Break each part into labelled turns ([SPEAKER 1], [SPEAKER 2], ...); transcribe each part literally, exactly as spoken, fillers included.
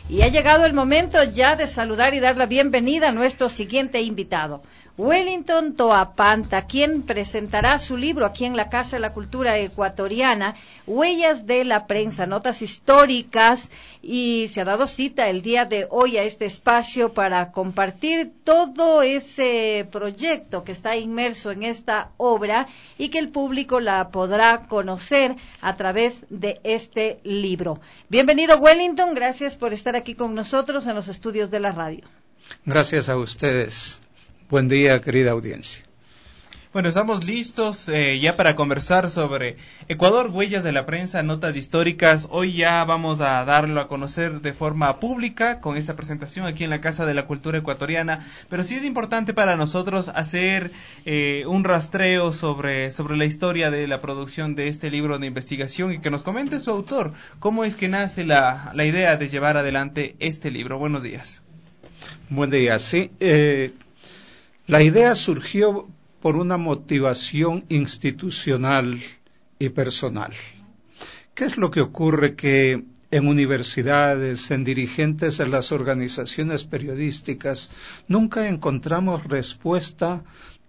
[SPEAKER 1] Y ha llegado el momento ya de saludar y dar la bienvenida a nuestro siguiente invitado, Wellington Toapanta, quien presentará su libro aquí en la Casa de la Cultura Ecuatoriana, Huellas de la Prensa, Notas Históricas, y se ha dado cita el día de hoy a este espacio para compartir todo ese proyecto que está inmerso en esta obra y que el público la podrá conocer a través de este libro. Bienvenido, Wellington, gracias por estar aquí con nosotros en los estudios de la radio.
[SPEAKER 2] Gracias a ustedes. Buen día, querida audiencia.
[SPEAKER 3] Bueno, estamos listos eh, ya para conversar sobre Ecuador, Huellas de la Prensa, Notas Históricas. Hoy ya vamos a darlo a conocer de forma pública con esta presentación aquí en la Casa de la Cultura Ecuatoriana, pero sí es importante para nosotros hacer eh, un rastreo sobre, sobre la historia de la producción de este libro de investigación y que nos comente su autor, cómo es que nace la, la idea de llevar adelante este libro. Buenos días.
[SPEAKER 2] Buen día, sí. Eh... La idea surgió por una motivación institucional y personal. ¿Qué es lo que ocurre? Que en universidades, en dirigentes de las organizaciones periodísticas, nunca encontramos respuesta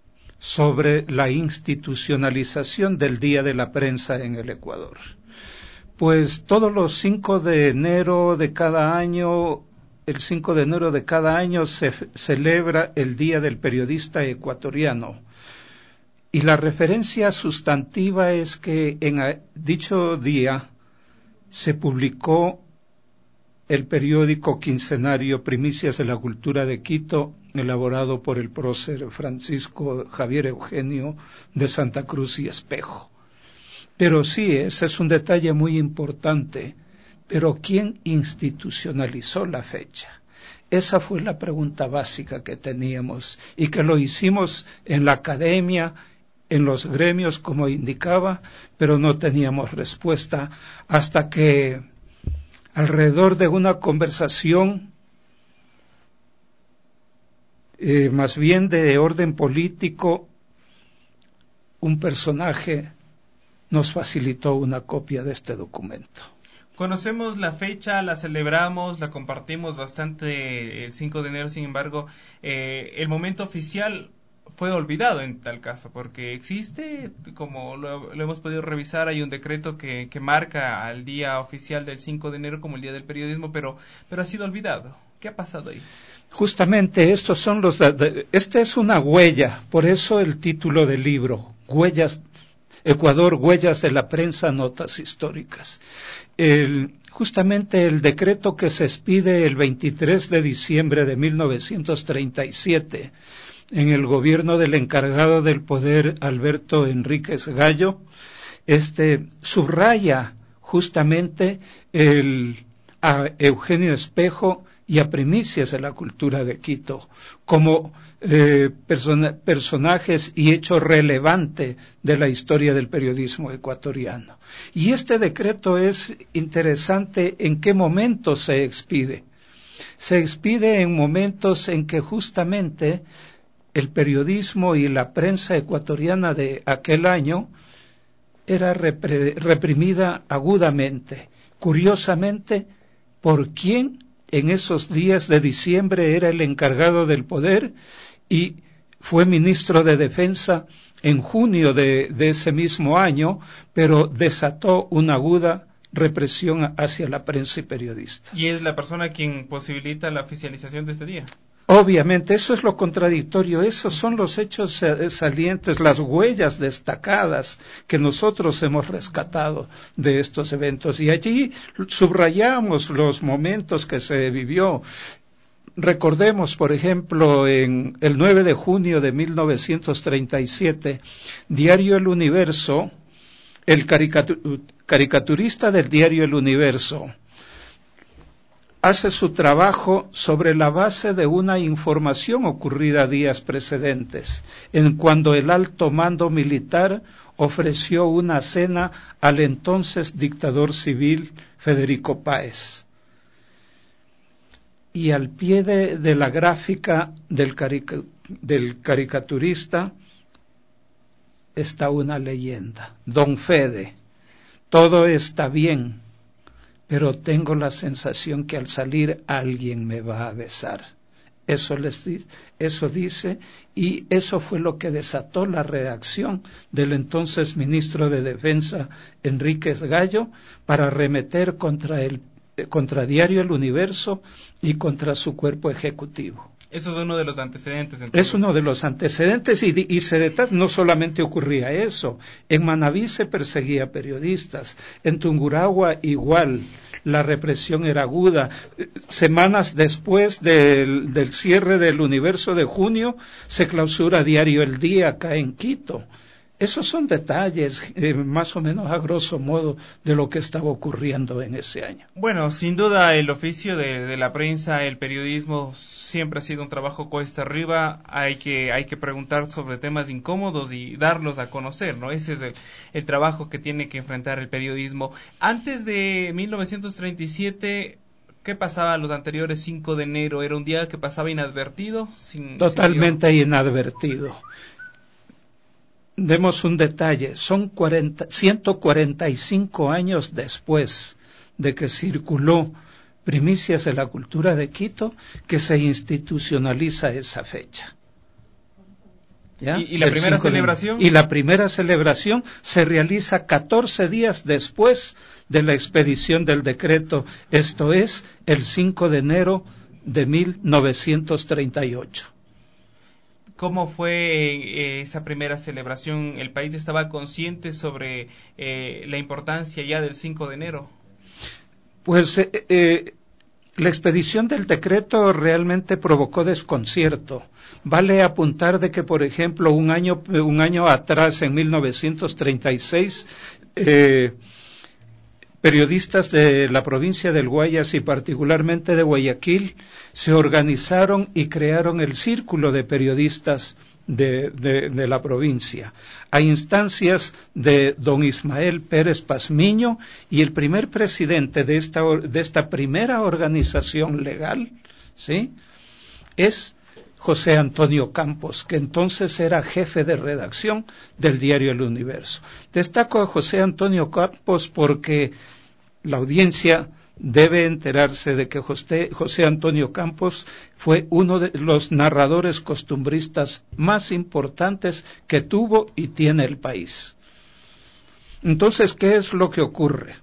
[SPEAKER 2] sobre la institucionalización del Día de la Prensa en el Ecuador. Pues todos los cinco de enero de cada año El cinco de enero de cada año se celebra el Día del Periodista Ecuatoriano y la referencia sustantiva es que en dicho día se publicó el periódico quincenario Primicias de la Cultura de Quito, elaborado por el prócer Francisco Javier Eugenio de Santa Cruz y Espejo. Pero sí, ese es un detalle muy importante. Pero ¿quién institucionalizó la fecha? Esa fue la pregunta básica que teníamos y que lo hicimos en la academia, en los gremios, como indicaba, pero no teníamos respuesta hasta que alrededor de una conversación eh, más bien de orden político, un personaje nos facilitó una copia de este documento.
[SPEAKER 3] Conocemos la fecha, la celebramos, la compartimos bastante el cinco de enero, sin embargo, eh, el momento oficial fue olvidado en tal caso, porque existe, como lo, lo hemos podido revisar, hay un decreto que, que marca al día oficial del cinco de enero como el Día del Periodismo, pero, pero ha sido olvidado. ¿Qué ha pasado ahí?
[SPEAKER 2] Justamente estos son los, esta es una huella, por eso el título del libro, Huellas Ecuador, Huellas de la Prensa, Notas Históricas. El, justamente el decreto que se expide el veintitrés de diciembre de mil novecientos treinta y siete en el gobierno del encargado del poder Alberto Enríquez Gallo, este subraya justamente el, a Eugenio Espejo y a Primicias de la Cultura de Quito como eh, persona, personajes y hecho relevante de la historia del periodismo ecuatoriano. Y este decreto es interesante en qué momento se expide. Se expide en momentos en que justamente el periodismo y la prensa ecuatoriana de aquel año era repre, reprimida agudamente. Curiosamente, ¿por quién? En esos días de diciembre era el encargado del poder y fue ministro de Defensa en junio de, de ese mismo año, pero desató una aguda represión hacia la prensa y periodistas.
[SPEAKER 3] ¿Y es la persona quien posibilita la oficialización de este día?
[SPEAKER 2] Obviamente, eso es lo contradictorio, esos son los hechos salientes, las huellas destacadas que nosotros hemos rescatado de estos eventos. Y allí subrayamos los momentos que se vivió. Recordemos, por ejemplo, en el nueve de junio de mil novecientos treinta y siete, Diario El Universo, el caricatur- caricaturista del diario El Universo, hace su trabajo sobre la base de una información ocurrida días precedentes, en cuando el alto mando militar ofreció una cena al entonces dictador civil Federico Páez. Y al pie de, de la gráfica del, carica, del caricaturista está una leyenda, Don Fede, todo está bien, pero tengo la sensación que al salir alguien me va a besar. Eso, les di, eso dice, y eso fue lo que desató la reacción del entonces ministro de Defensa, Enríquez Gallo, para arremeter contra el contra Diario El Universo y contra su cuerpo ejecutivo.
[SPEAKER 3] Eso es uno de los antecedentes. Entonces.
[SPEAKER 2] Es uno de los antecedentes y, y se detrás no solamente ocurría eso. En Manabí se perseguía periodistas, en Tungurahua igual. La represión era aguda. Semanas después del, del cierre del Universo de junio, se clausura Diario El Día acá en Quito. Esos son detalles, eh, más o menos a grosso modo, de lo que estaba ocurriendo en ese año.
[SPEAKER 3] Bueno, sin duda el oficio de, de la prensa, el periodismo, siempre ha sido un trabajo cuesta arriba. Hay que hay que preguntar sobre temas incómodos y darlos a conocer, ¿no? Ese es el, el trabajo que tiene que enfrentar el periodismo. Antes de mil novecientos treinta y siete... ¿qué pasaba los anteriores cinco de enero? ¿Era un día que pasaba inadvertido? Sin,
[SPEAKER 2] Totalmente
[SPEAKER 3] sin
[SPEAKER 2] inadvertido. Demos un detalle, son cuarenta, ciento cuarenta y cinco años después de que circuló Primicias de la Cultura de Quito que se institucionaliza esa fecha.
[SPEAKER 3] ¿Ya? ¿Y, y la primera celebración?
[SPEAKER 2] De, y la primera celebración se realiza catorce días después de la expedición del decreto, esto es, el cinco de enero de mil novecientos treinta y ocho.
[SPEAKER 3] ¿Cómo fue eh, esa primera celebración? ¿El país estaba consciente sobre eh, la importancia ya del cinco de enero?
[SPEAKER 2] Pues eh, eh, la expedición del decreto realmente provocó desconcierto. Vale apuntar de que, por ejemplo, un año, un año atrás, en mil novecientos treinta y seis, eh, periodistas de la provincia del Guayas y particularmente de Guayaquil se organizaron y crearon el Círculo de Periodistas de, de, de la provincia, a instancias de don Ismael Pérez Pazmiño, y el primer presidente de esta, de esta primera organización legal, ¿sí?, es José Antonio Campos, que entonces era jefe de redacción del diario El Universo. Destaco a José Antonio Campos porque la audiencia debe enterarse de que José, José Antonio Campos fue uno de los narradores costumbristas más importantes que tuvo y tiene el país. Entonces, ¿qué es lo que ocurre?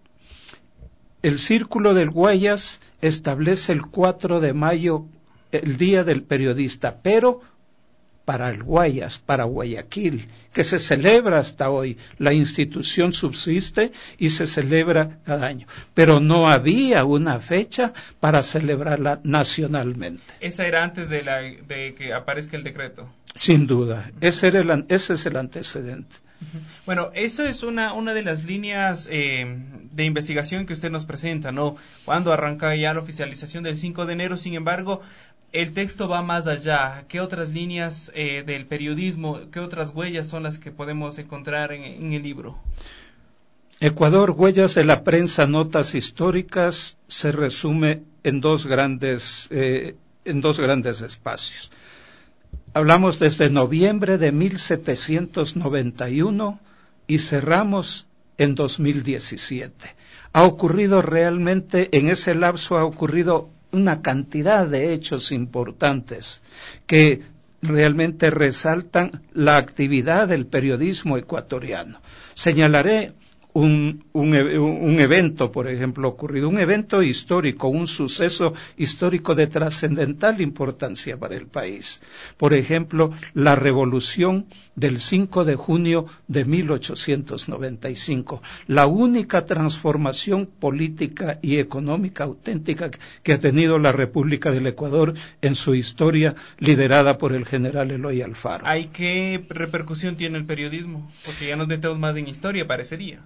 [SPEAKER 2] El Círculo del Guayas establece el cuatro de mayo el Día del Periodista, pero para el Guayas, para Guayaquil, que se celebra hasta hoy. La institución subsiste y se celebra cada año, pero no había una fecha para celebrarla nacionalmente.
[SPEAKER 3] ¿Esa era antes de, la, de que aparezca el decreto?
[SPEAKER 2] Sin duda, ese, era el, ese es el antecedente.
[SPEAKER 3] Bueno, eso es una una de las líneas eh, de investigación que usted nos presenta, ¿no? Cuando arranca ya la oficialización del cinco de enero, sin embargo, el texto va más allá. ¿Qué otras líneas eh, del periodismo, qué otras huellas son las que podemos encontrar en, en el libro?
[SPEAKER 2] Ecuador, huellas de la prensa, notas históricas, se resume en dos grandes, eh, en dos grandes espacios. Hablamos desde noviembre de mil setecientos noventa y uno y cerramos en dos mil diecisiete. Ha ocurrido realmente, en ese lapso ha ocurrido una cantidad de hechos importantes que realmente resaltan la actividad del periodismo ecuatoriano. Señalaré Un, un, un evento, por ejemplo, ocurrido, un evento histórico, un suceso histórico de trascendental importancia para el país. Por ejemplo, la revolución del cinco de junio de mil ochocientos noventa y cinco, la única transformación política y económica auténtica que ha tenido la República del Ecuador en su historia, liderada por el general Eloy Alfaro.
[SPEAKER 3] ¿Hay qué repercusión tiene el periodismo? Porque ya nos metemos más en historia, parecería.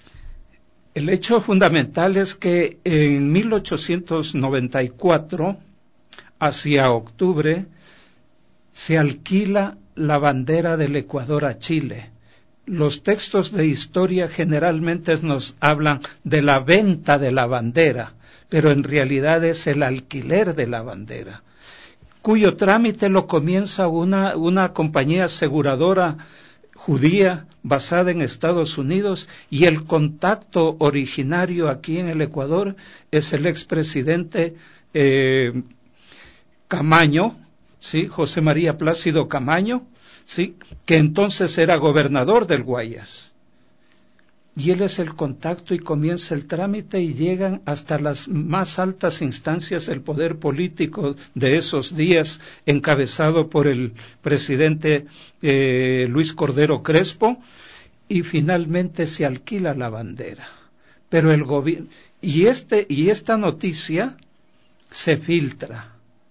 [SPEAKER 2] El hecho fundamental es que en mil ochocientos noventa y cuatro, hacia octubre, se alquila la bandera del Ecuador a Chile. Los textos de historia generalmente nos hablan de la venta de la bandera, pero en realidad es el alquiler de la bandera, cuyo trámite lo comienza una, una compañía aseguradora judía basada en Estados Unidos, y el contacto originario aquí en el Ecuador es el expresidente eh, Camaño, ¿sí? José María Plácido Camaño, ¿sí? Que entonces era gobernador del Guayas. Y él es el contacto y comienza el trámite y llegan hasta las más altas instancias del poder político de esos días, encabezado por el presidente eh, Luis Cordero Crespo, y finalmente se alquila la bandera. Pero el gobierno, y este, y esta noticia se filtra.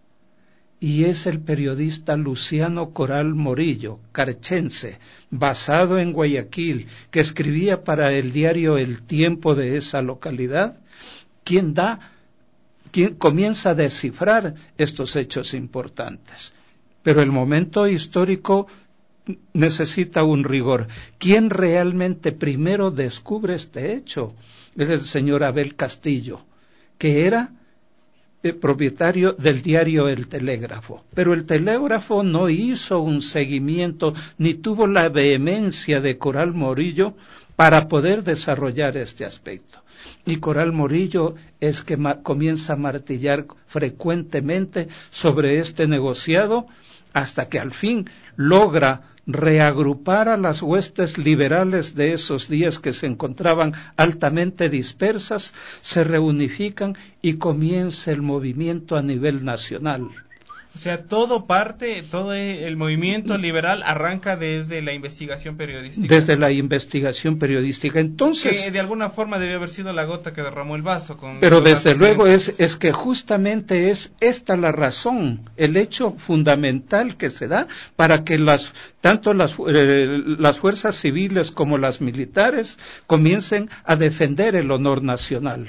[SPEAKER 2] Y es el periodista Luciano Coral Morillo, carchense, basado en Guayaquil, que escribía para el diario El Tiempo de esa localidad, quien da, quien comienza a descifrar estos hechos importantes. Pero el momento histórico necesita un rigor. ¿Quién realmente primero descubre este hecho? Es el señor Abel Castillo, que era Eh, propietario del diario El Telégrafo, pero el Telégrafo no hizo un seguimiento ni tuvo la vehemencia de Coral Morillo para poder desarrollar este aspecto. Y Coral Morillo es que ma- comienza a martillar frecuentemente sobre este negociado hasta que al fin logra reagrupar a las huestes liberales de esos días que se encontraban altamente dispersas, se reunifican y comienza el movimiento a nivel nacional.
[SPEAKER 3] O sea, todo parte, todo el movimiento liberal arranca desde la investigación periodística.
[SPEAKER 2] Desde la investigación periodística. Entonces,
[SPEAKER 3] que de alguna forma debió haber sido la gota que derramó el vaso. Con
[SPEAKER 2] pero desde luego es, es que justamente es esta la razón, el hecho fundamental que se da para que las tanto las, eh, las fuerzas civiles como las militares comiencen a defender el honor nacional.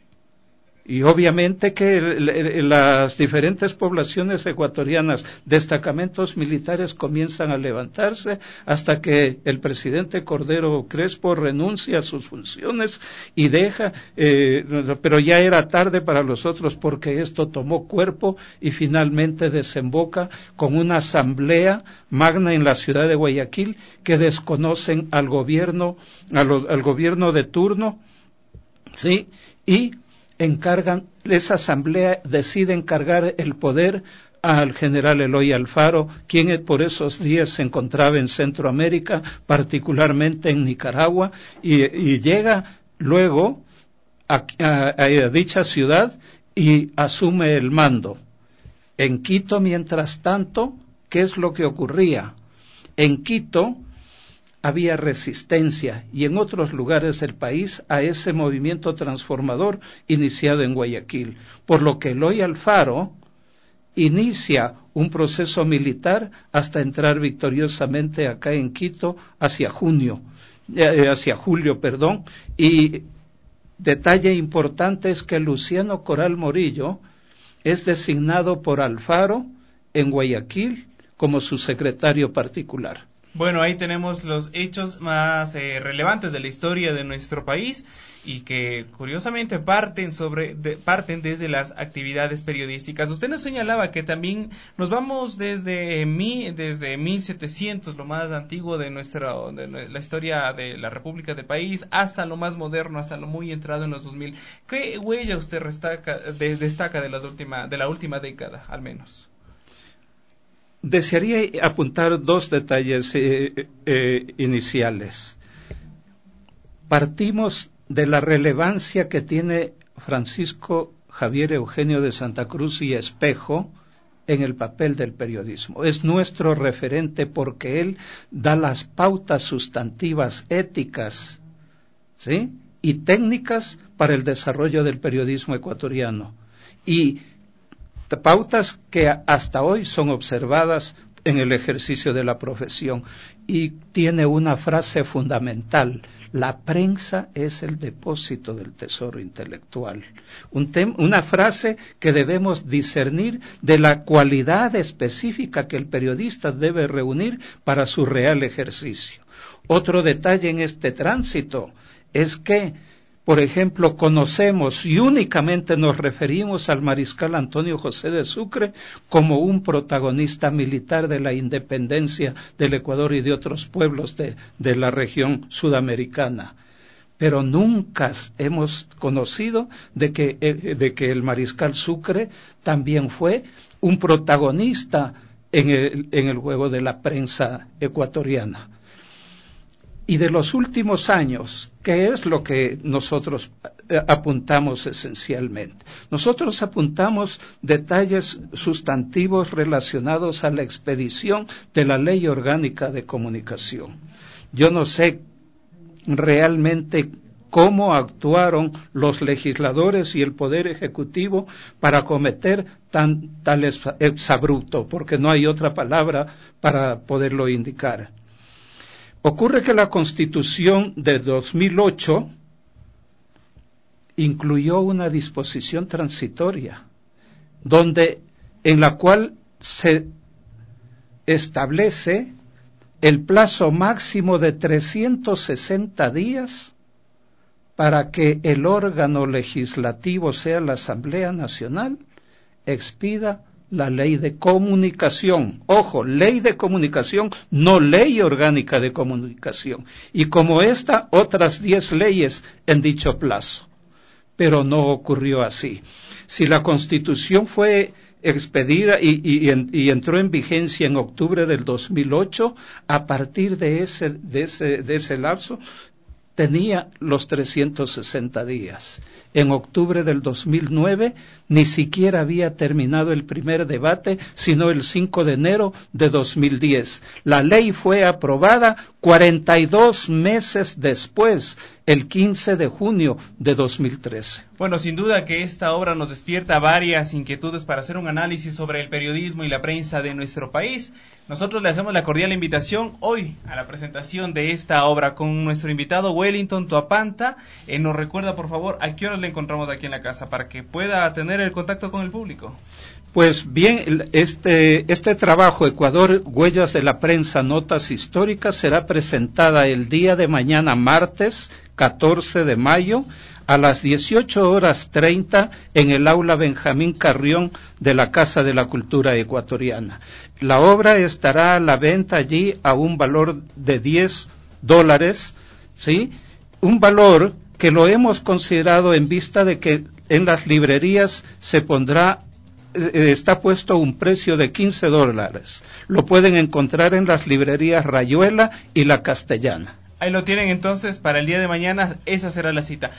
[SPEAKER 2] Y obviamente que las diferentes poblaciones ecuatorianas, destacamentos militares comienzan a levantarse hasta que el presidente Cordero Crespo renuncia a sus funciones y deja, eh, pero ya era tarde para los otros porque esto tomó cuerpo y finalmente desemboca con una asamblea magna en la ciudad de Guayaquil que desconocen al gobierno, a lo, al gobierno de turno, ¿sí? Y encargan, esa asamblea decide encargar el poder al general Eloy Alfaro, quien por esos días se encontraba en Centroamérica, particularmente en Nicaragua, y, y llega luego a, a, a dicha ciudad y asume el mando. En Quito, mientras tanto, ¿qué es lo que ocurría? En Quito había resistencia y en otros lugares del país a ese movimiento transformador iniciado en Guayaquil, por lo que Eloy Alfaro inicia un proceso militar hasta entrar victoriosamente acá en Quito hacia junio, eh, hacia julio, perdón, y detalle importante es que Luciano Coral Morillo es designado por Alfaro en Guayaquil como su secretario particular.
[SPEAKER 3] Bueno, ahí tenemos los hechos más eh, relevantes de la historia de nuestro país y que curiosamente parten sobre de, parten desde las actividades periodísticas. Usted nos señalaba que también nos vamos desde mi, desde mil setecientos, lo más antiguo de nuestra de la historia de la República del país, hasta lo más moderno, hasta lo muy entrado en los dos mil. ¿Qué huella usted destaca de, destaca de las última de la última década, al menos?
[SPEAKER 2] Desearía apuntar dos detalles eh, eh, iniciales. Partimos de la relevancia que tiene Francisco Javier Eugenio de Santa Cruz y Espejo en el papel del periodismo. Es nuestro referente porque él da las pautas sustantivas éticas, ¿sí?, y técnicas para el desarrollo del periodismo ecuatoriano. Y pautas que hasta hoy son observadas en el ejercicio de la profesión, y tiene una frase fundamental: la prensa es el depósito del tesoro intelectual. Un tem- una frase que debemos discernir de la cualidad específica que el periodista debe reunir para su real ejercicio. Otro detalle en este tránsito es que por ejemplo, conocemos y únicamente nos referimos al mariscal Antonio José de Sucre como un protagonista militar de la independencia del Ecuador y de otros pueblos de, de la región sudamericana. Pero nunca hemos conocido de que, de que el mariscal Sucre también fue un protagonista en el, en el juego de la prensa ecuatoriana. Y de los últimos años, ¿qué es lo que nosotros apuntamos esencialmente? Nosotros apuntamos detalles sustantivos relacionados a la expedición de la Ley Orgánica de Comunicación. Yo no sé realmente cómo actuaron los legisladores y el Poder Ejecutivo para cometer tan, tal exabrupto, porque no hay otra palabra para poderlo indicar. Ocurre que la Constitución de dos mil ocho incluyó una disposición transitoria, donde, en la cual se establece el plazo máximo de trescientos sesenta días para que el órgano legislativo, sea la Asamblea Nacional, expida la ley de comunicación. Ojo, ley de comunicación, no ley orgánica de comunicación. Y como esta, otras diez leyes en dicho plazo. Pero no ocurrió así. Si la Constitución fue expedida y, y, y entró en vigencia en octubre del dos mil ocho, a partir de ese, de ese, de ese lapso, tenía los trescientos sesenta días. En octubre del dos mil nueve ni siquiera había terminado el primer debate, sino el cinco de enero de dos mil diez. La ley fue aprobada cuarenta y dos meses después, el quince de junio de dos mil trece.
[SPEAKER 3] Bueno, sin duda que esta obra nos despierta varias inquietudes para hacer un análisis sobre el periodismo y la prensa de nuestro país. Nosotros le hacemos la cordial invitación hoy a la presentación de esta obra con nuestro invitado Wellington Toapanta. Eh, nos recuerda, por favor, a qué horas le encontramos aquí en la casa para que pueda tener el contacto con el público.
[SPEAKER 2] Pues bien, este, este trabajo, Ecuador, Huellas de la Prensa, Notas Históricas, será presentada el día de mañana, martes catorce de mayo, a las dieciocho horas treinta, en el aula Benjamín Carrión de la Casa de la Cultura Ecuatoriana. La obra estará a la venta allí a un valor de diez dólares, ¿sí? Un valor que lo hemos considerado en vista de que en las librerías se pondrá está puesto un precio de quince dólares. Lo pueden encontrar en las librerías Rayuela y La Castellana.
[SPEAKER 3] Ahí lo tienen entonces para el día de mañana, esa será la cita.